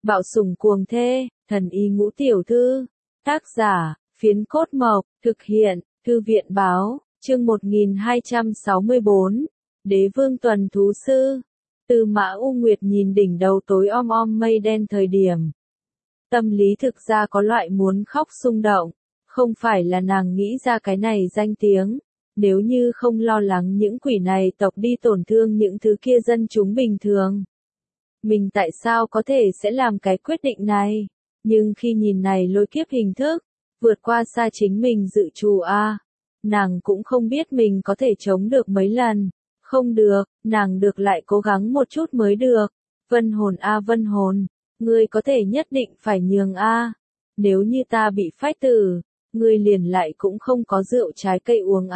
Bạo sủng cuồng thê, thần y ngũ tiểu thư. Tác giả, Phiến Cốt Mộc, thực hiện, Thư viện báo, chương 1264, Đế vương tuần thú sư. Tư Mã U Nguyệt nhìn đỉnh đầu tối om om mây đen thời điểm. Tâm lý thực ra có loại muốn khóc xung động, không phải là nàng nghĩ ra cái này danh tiếng. Nếu như không lo lắng những quỷ này tộc đi tổn thương những thứ kia dân chúng bình thường. Mình tại sao có thể sẽ làm cái quyết định này? Nhưng khi nhìn này lôi kiếp hình thức, vượt qua xa chính mình dự trù nàng cũng không biết mình có thể chống được mấy lần. Không được, nàng được lại cố gắng một chút mới được. Vân hồn vân hồn, ngươi có thể nhất định phải nhường Nếu như ta bị phách tử, ngươi liền lại cũng không có rượu trái cây uống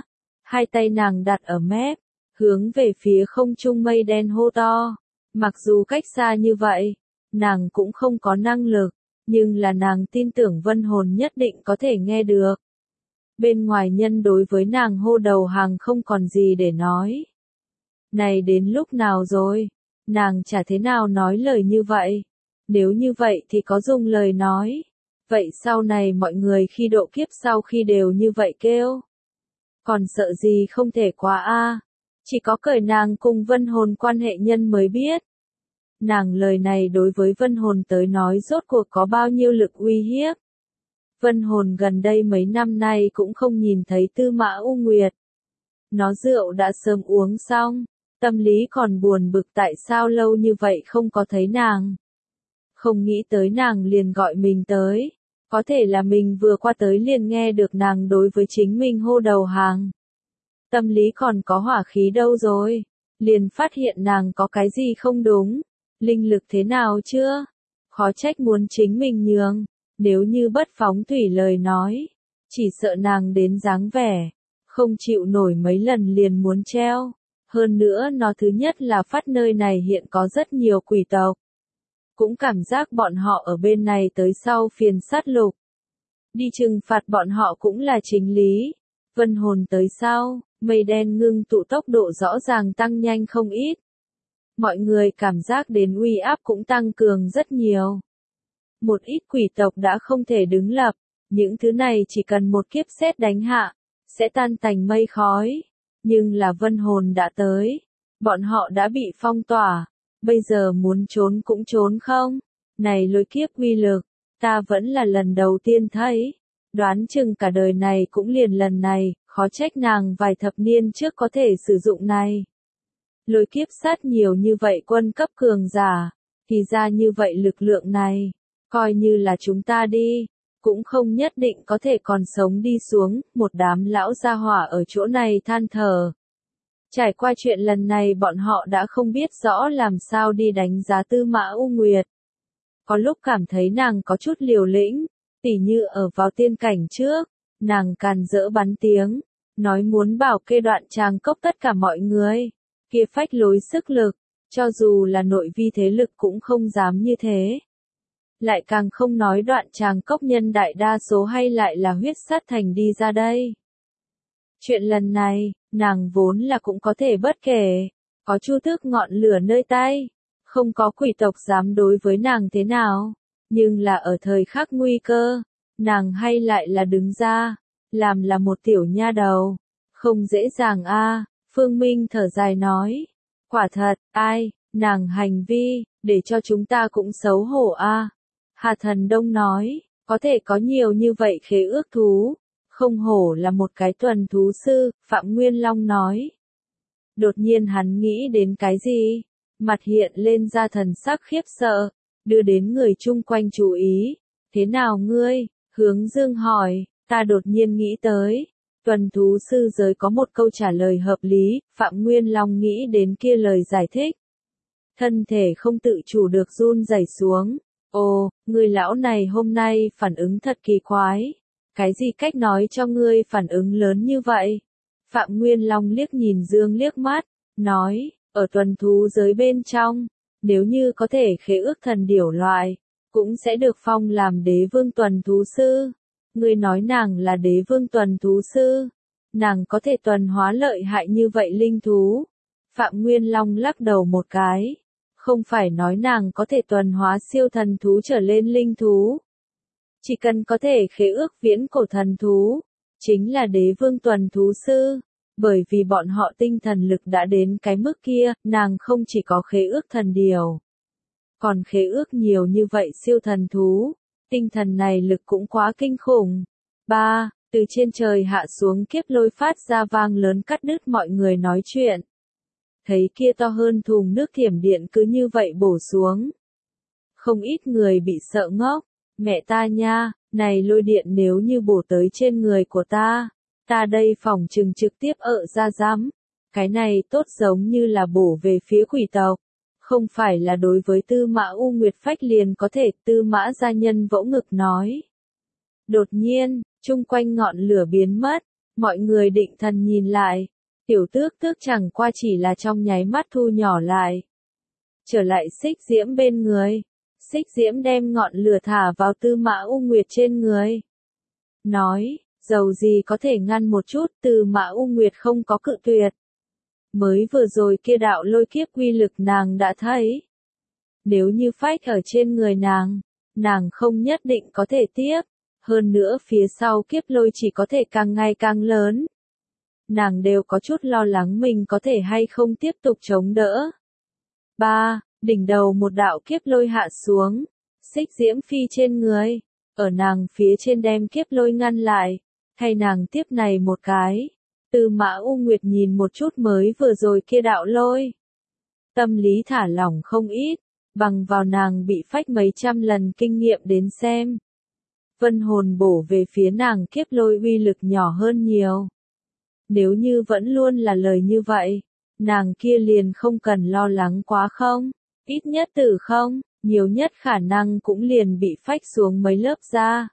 Hai tay nàng đặt ở mép, hướng về phía không trung mây đen hô to. Mặc dù cách xa như vậy, nàng cũng không có năng lực, nhưng là nàng tin tưởng vân hồn nhất định có thể nghe được. Bên ngoài nhân đối với nàng hô đầu hàng không còn gì để nói. Này đến lúc nào rồi? Nàng chả thế nào nói lời như vậy. Nếu như vậy thì có dùng lời nói. Vậy sau này mọi người khi độ kiếp sau khi đều như vậy kêu. Còn sợ gì không thể qua Chỉ có cởi nàng cùng vân hồn quan hệ nhân mới biết. Nàng lời này đối với vân hồn tới nói rốt cuộc có bao nhiêu lực uy hiếp. Vân hồn gần đây mấy năm nay cũng không nhìn thấy Tư Mã U Nguyệt. Nó rượu đã sớm uống xong, tâm lý còn buồn bực tại sao lâu như vậy không có thấy nàng. Không nghĩ tới nàng liền gọi mình tới, có thể là mình vừa qua tới liền nghe được nàng đối với chính mình hô đầu hàng. Tâm lý còn có hỏa khí đâu rồi, liền phát hiện nàng có cái gì không đúng, linh lực thế nào chưa, khó trách muốn chính mình nhường. Nếu như bất phóng thủy lời nói, chỉ sợ nàng đến dáng vẻ, không chịu nổi mấy lần liền muốn treo. Hơn nữa nó thứ nhất là phát nơi này hiện có rất nhiều quỷ tộc. Cũng cảm giác bọn họ ở bên này tới sau phiền sát lục. Đi trừng phạt bọn họ cũng là chính lý. Vân hồn tới sau, mây đen ngưng tụ tốc độ rõ ràng tăng nhanh không ít. Mọi người cảm giác đến uy áp cũng tăng cường rất nhiều. Một ít quỷ tộc đã không thể đứng lập, những thứ này chỉ cần một kiếp sét đánh hạ, sẽ tan tành mây khói. Nhưng là vân hồn đã tới, bọn họ đã bị phong tỏa, bây giờ muốn trốn cũng trốn không. Này lôi kiếp uy lực, ta vẫn là lần đầu tiên thấy, đoán chừng cả đời này cũng liền lần này, khó trách nàng vài thập niên trước có thể sử dụng này. Lôi kiếp sát nhiều như vậy quân cấp cường giả, thì ra như vậy lực lượng này. Coi như là chúng ta đi, cũng không nhất định có thể còn sống đi xuống, một đám lão gia hỏa ở chỗ này than thở. Trải qua chuyện lần này bọn họ đã không biết rõ làm sao đi đánh giá Tư Mã U Nguyệt. Có lúc cảm thấy nàng có chút liều lĩnh, tỉ như ở vào tiên cảnh trước, nàng càn rỡ bắn tiếng, nói muốn bảo kê đoạn tràng cốc tất cả mọi người, kia phách lối sức lực, cho dù là nội vi thế lực cũng không dám như thế. Lại càng không nói đoạn tràng cốc nhân đại đa số hay lại là huyết sát thành đi ra đây. Chuyện lần này, nàng vốn là cũng có thể bất kể, có chu tước ngọn lửa nơi tay, không có quỷ tộc dám đối với nàng thế nào, nhưng là ở thời khắc nguy cơ, nàng hay lại là đứng ra, làm là một tiểu nha đầu, không dễ dàng Phương Minh thở dài nói, quả thật, nàng hành vi, để cho chúng ta cũng xấu hổ Hà Thần Đông nói, có thể có nhiều như vậy khế ước thú, không hổ là một cái tuần thú sư, Phạm Nguyên Long nói. Đột nhiên hắn nghĩ đến cái gì? Mặt hiện lên ra thần sắc khiếp sợ, đưa đến người chung quanh chú ý. Thế nào ngươi? Hướng Dương hỏi, ta đột nhiên nghĩ tới. Tuần thú sư giới có một câu trả lời hợp lý, Phạm Nguyên Long nghĩ đến kia lời giải thích. Thân thể không tự chủ được run rẩy xuống. Ồ, người lão này hôm nay phản ứng thật kỳ quái. Cái gì cách nói cho ngươi phản ứng lớn như vậy? Phạm Nguyên Long liếc nhìn Dương liếc mắt, nói, ở tuần thú giới bên trong, nếu như có thể khế ước thần điểu loại, cũng sẽ được phong làm đế vương tuần thú sư. Ngươi nói nàng là đế vương tuần thú sư, nàng có thể tuần hóa lợi hại như vậy linh thú. Phạm Nguyên Long lắc đầu một cái, Không phải nói nàng có thể tuần hóa siêu thần thú trở lên linh thú. Chỉ cần có thể khế ước viễn cổ thần thú, chính là đế vương tuần thú sư. Bởi vì bọn họ tinh thần lực đã đến cái mức kia, nàng không chỉ có khế ước thần điều, còn khế ước nhiều như vậy siêu thần thú. Tinh thần này lực cũng quá kinh khủng. 3. Từ trên trời hạ xuống kiếp lôi phát ra vang lớn cắt đứt mọi người nói chuyện. Thấy kia to hơn thùng nước thiểm điện cứ như vậy bổ xuống. Không ít người bị sợ ngốc. Mẹ ta nha, này lôi điện nếu như bổ tới trên người của ta đây phỏng chừng trực tiếp ợ ra giám. Cái này tốt giống như là bổ về phía quỷ tộc. Không phải là đối với Tư Mã U Nguyệt phách liền có thể. Tư Mã gia nhân vỗ ngực nói. Đột nhiên, chung quanh ngọn lửa biến mất. Mọi người định thần nhìn lại. Tiểu tước tước chẳng qua chỉ là trong nháy mắt thu nhỏ lại. Trở lại xích diễm bên người. Xích diễm đem ngọn lửa thả vào Tư Mã U Nguyệt trên người. Nói, dầu gì có thể ngăn một chút. Tư Mã U Nguyệt không có cự tuyệt. Mới vừa rồi kia đạo lôi kiếp quy lực nàng đã thấy. Nếu như phách ở trên người nàng không nhất định có thể tiếp. Hơn nữa phía sau kiếp lôi chỉ có thể càng ngày càng lớn. Nàng đều có chút lo lắng mình có thể hay không tiếp tục chống đỡ. 3. Đỉnh đầu một đạo kiếp lôi hạ xuống. Xích diễm phi trên người. Ở nàng phía trên đem kiếp lôi ngăn lại. Thay nàng tiếp này một cái. Tư Mã U Nguyệt nhìn một chút mới vừa rồi kia đạo lôi. Tâm lý thả lỏng không ít. Bằng vào nàng bị phách mấy trăm lần kinh nghiệm đến xem. Vân hồn bổ về phía nàng kiếp lôi uy lực nhỏ hơn nhiều. Nếu như vẫn luôn là lời như vậy, nàng kia liền không cần lo lắng quá không, ít nhất tử không, nhiều nhất khả năng cũng liền bị phách xuống mấy lớp da.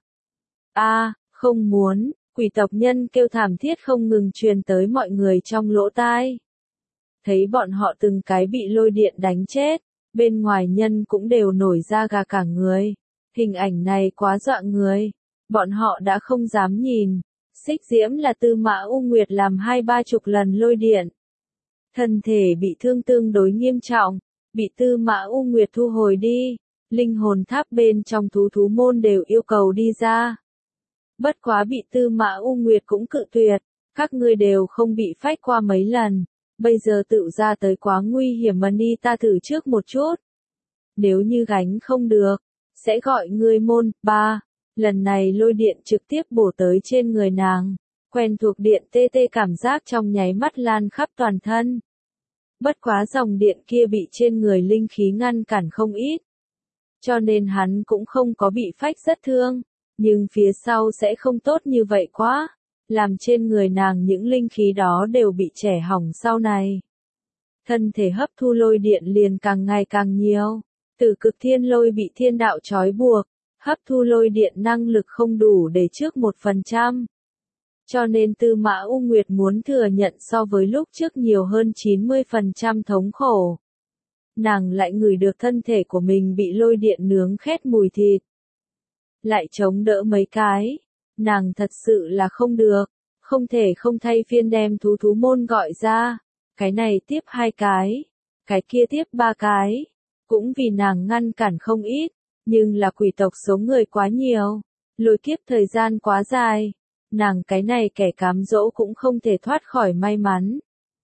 Không muốn, quỷ tộc nhân kêu thảm thiết không ngừng truyền tới mọi người trong lỗ tai. Thấy bọn họ từng cái bị lôi điện đánh chết, bên ngoài nhân cũng đều nổi da gà cả người. Hình ảnh này quá dọa người, bọn họ đã không dám nhìn. Xích diễm là Tư Mã U Nguyệt làm 20-30 lần lôi điện. Thân thể bị thương tương đối nghiêm trọng, bị Tư Mã U Nguyệt thu hồi đi. Linh hồn tháp bên trong thú môn đều yêu cầu đi ra. Bất quá bị Tư Mã U Nguyệt cũng cự tuyệt, các ngươi đều không bị phách qua mấy lần. Bây giờ tự ra tới quá nguy hiểm mà đi ta thử trước một chút. Nếu như gánh không được, sẽ gọi ngươi môn. 3. Lần này lôi điện trực tiếp bổ tới trên người nàng. Quen thuộc điện tê tê cảm giác trong nháy mắt lan khắp toàn thân. Bất quá dòng điện kia bị trên người linh khí ngăn cản không ít. Cho nên hắn cũng không có bị phách rất thương. Nhưng phía sau sẽ không tốt như vậy quá. Làm trên người nàng những linh khí đó đều bị trẻ hỏng sau này. Thân thể hấp thu lôi điện liền càng ngày càng nhiều. Tử cực thiên lôi bị thiên đạo trói buộc. Hấp thu lôi điện năng lực không đủ để trước 1%. Cho nên Tư Mã U Nguyệt muốn thừa nhận so với lúc trước nhiều hơn 90% thống khổ. Nàng lại ngửi được thân thể của mình bị lôi điện nướng khét mùi thịt. Lại chống đỡ mấy cái. Nàng thật sự là không được. Không thể không thay phiên đem thú môn gọi ra. Cái này tiếp 2 cái. Cái kia tiếp 3 cái. Cũng vì nàng ngăn cản không ít. Nhưng là quỷ tộc số người quá nhiều. Lôi kiếp thời gian quá dài. Nàng cái này kẻ cám dỗ cũng không thể thoát khỏi may mắn.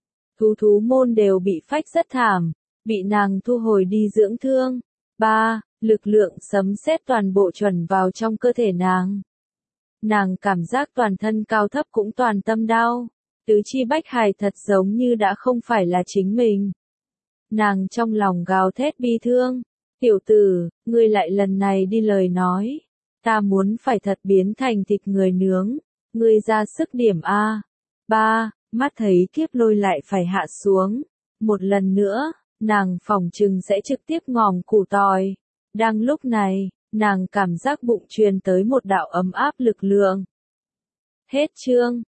Thú môn đều bị phách rất thảm. Bị nàng thu hồi đi dưỡng thương. 3. Lực lượng sấm sét toàn bộ chuẩn vào trong cơ thể nàng. Nàng cảm giác toàn thân cao thấp cũng toàn tâm đau. Tứ chi bách hài thật giống như đã không phải là chính mình. Nàng trong lòng gào thét bi thương. Tiểu tử, ngươi lại lần này đi lời nói. Ta muốn phải thật biến thành thịt người nướng. Ngươi ra sức điểm A. 3. Mắt thấy kiếp lôi lại phải hạ xuống. Một lần nữa, nàng phỏng chừng sẽ trực tiếp ngòm củ tỏi. Đang lúc này, nàng cảm giác bụng truyền tới một đạo ấm áp lực lượng. Hết chương.